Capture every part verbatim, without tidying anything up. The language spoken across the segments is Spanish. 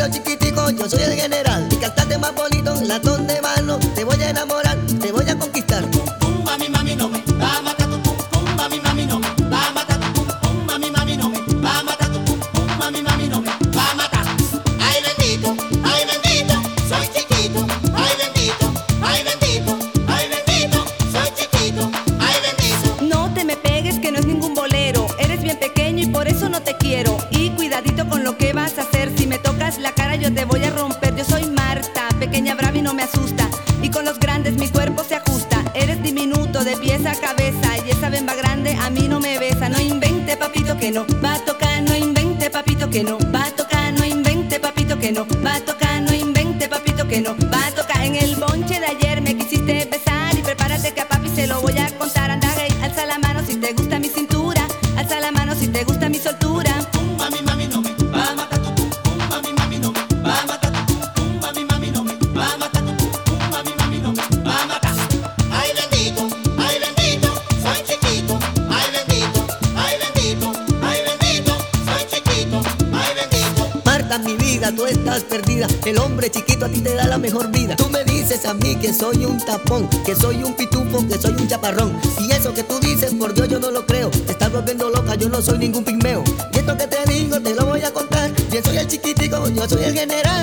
soy chiquitico, yo soy el general. Mi cantante más bonito, latón de mano. Te voy a enamorar, te voy a conquistar. Pum, pum, mami, mami, no me va a matar tu pum, pum, mami, mami, no me va a matar tu pum, pum, mami, mami, no me va a matar tu pum, pum, mami, mami, no me va a matar. Ay, bendito, ay, bendito, soy chiquito. Ay, bendito, ay, bendito, ay, bendito, soy chiquito. Ay, bendito. No te me pegues que no es ningún bolero. Eres bien pequeño y por eso no te quiero. Y cuidadito con lo que vas a hacer. Si me tocas la cara yo te voy a romper. Yo soy Marta, pequeña, brava y no me asusta. Y con los grandes mi cuerpo se ajusta. Eres diminuto de pies a cabeza. Y esa bemba grande a mí no me besa. No invente, papito, que no va a tocar. No invente, papito, que no va a tocar. No invente, papito, que no va a tocar. No invente, papito, que no va a tocar. En el bonche de ayer me quisiste besar. Y prepárate que a papi se lo voy a contar. Anda, hey, alza la mano si te gusta mi cintura. Alza la mano si te gusta mi soltura. Pum, mami, mami, no me va a matar tu pum, pum, mami, mami, no me va a matar tu pum, pum, mami, mami, no me va a matar tu pum, pum, mami, mami, no me va a matar. Ay, bendito, ay, bendito, soy chiquito. Ay, bendito, ay, bendito, ay, bendito, soy chiquito. Ay, bendito. Marta, mi vida, tú estás perdida. El hombre chiquito a ti te da la mejor vida. Tú me dices a mí que soy un tapón, que soy un pitufo, que soy un chaparrón. Y eso que tú dices, por Dios, yo no lo creo. Te estás volviendo loca, yo no soy ningún pigmeo. Y esto que te digo, te lo voy a contar. Yo soy el chiquitico, yo soy el general.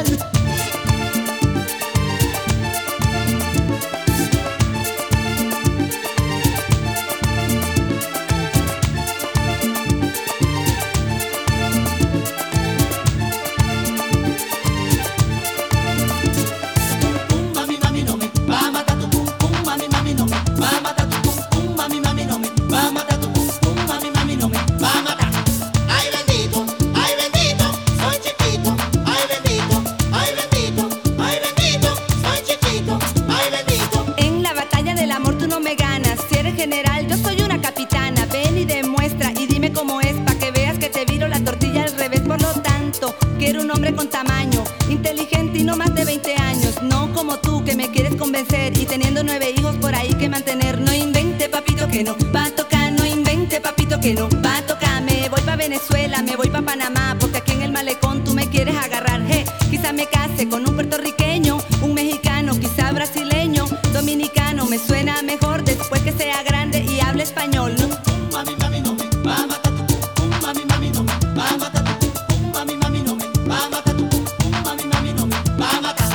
Pum, mami, mami, no me va a matar tu pum, pum, mami, mami, no me va a matar tu pum, pum, mami, mami, no me va a matar tu pum, pum, mami, mami, no me va a matar. Ay, bendito, ay, bendito, soy chiquito. Ay, bendito, ay, bendito, ay, bendito, soy chiquito. Ay, bendito. En la batalla del amor tú no me ganas. Si eres general, yo soy una capitana. Ven y demuestra y dime cómo es, pa' que veas que te viro la tortilla al revés. Por lo tanto, quiero un hombre con tamaño, inteligente y no más de veinte años. No como tú que me quieres convencer y teniendo nueve hijos por ahí que mantener. No invente, papito, que no va a tocar. No invente, papito, que no va a tocar. Me voy pa' Venezuela, me voy pa' Panamá, porque aquí en el malecón tú me quieres agarrar. Hey, quizá me case con un puertorriqueño, un mexicano, quizá brasileño, dominicano. Me suena mejor después que sea grande y hable español, ¿no? Pum, mami, mami, no me va a matar tu pum, pum, mami, mami, no me va a matar tu pum, pum, mami, mami, no me va a matar tu pum, pum, mami, mami, no me va a matar.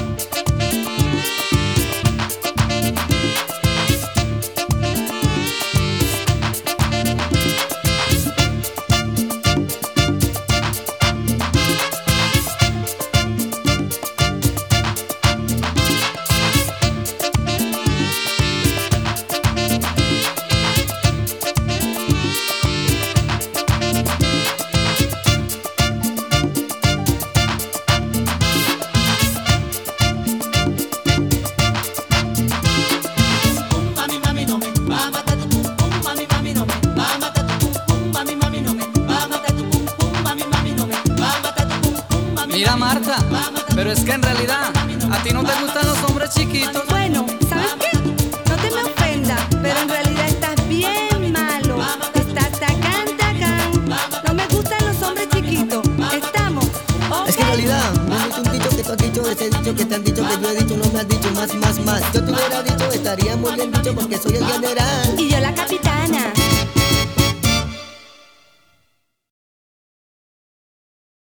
Pum, mami, mami, no me va a matar tu pum, pum, mami, mami, no me va a matar tu pum, pum, mami, mami, no me va a matar tu pum, pum, mami, mami, no me va a matar tu pum, pum, mami. Mira, Marta, pero es que en realidad a ti no te gustan los hombres chiquitos. Bueno, ¿sabes qué? No te me ofendas, pero en realidad estás bien malo. Estás tacán, tacán. No me gustan los hombres chiquitos. Estamos. Es que en ok. realidad, no es un dicho que tú has dicho, ese dicho que te han dicho, que yo he dicho, no me has dicho, más, más, más. Yo te hubiera dicho, estaría muy bien dicho porque soy el general. Y yo la capitana.